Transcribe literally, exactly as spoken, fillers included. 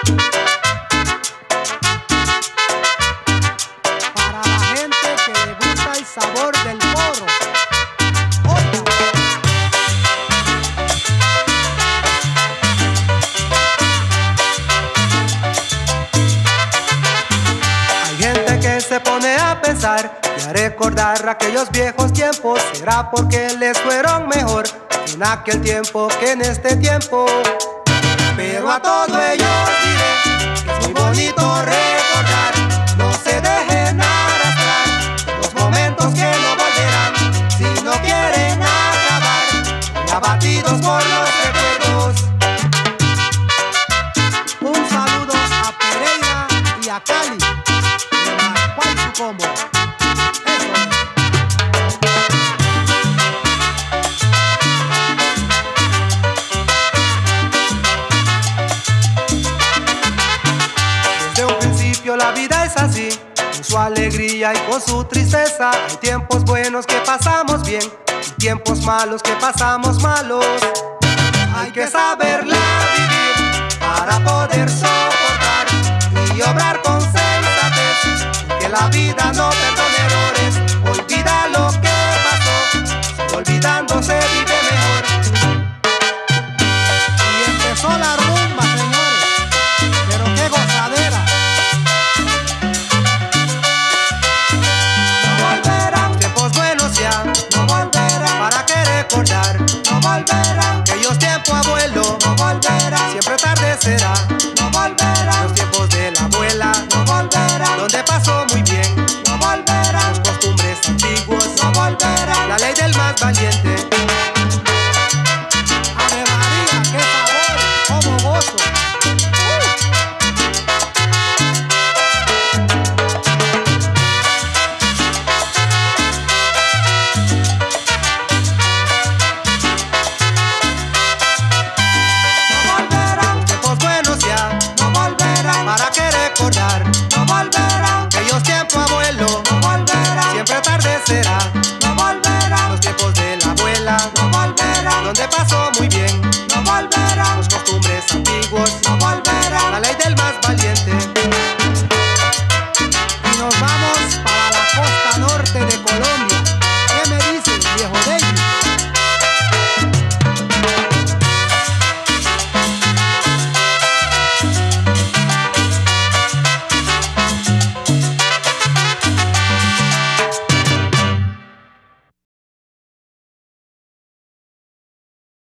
Para la gente que le gusta el sabor del porro. Oiga. Hay gente que se pone a pensar y a recordar aquellos viejos tiempos. ¿Será porque les fueron mejor en aquel tiempo que en este tiempo? Pero a todo ellos diré que es muy bonito recordar. No se dejen arrastrar los momentos que no volverán. Si no quieren acabar y abatidos por los recuerdos. Un saludo a Pereira y a Cali de Marcuay su combo. Eso es. Desde un principio la vida es así, con su alegría y con su tristeza. Hay tiempos buenos que pasamos bien y tiempos malos que pasamos malos. Hay que saberla vivir para poder soportar y obrar con sensatez, que la vida no perdone errores. Olvida lo que pasó, olvidando se vive mejor. Y empezó la rumba, señores, pero qué gozadera. No volverán tiempos buenos ya, no volverán para que recordar, no volverán aquellos tiempos abuelo, no volverán siempre tarde será, no volverán los tiempos de la abuela, no volverán donde pasó muy bien, no volverán los costumbres antiguos, no volverán la ley del más valiente. Ave María, qué sabor, como gozo. Para que recordar, no volverán aquellos tiempos abuelo, no volverán siempre tarde será, no volverán los tiempos de la abuela, no volverán donde pasó muy bien, no volverán los costumbres antiguos, no volverán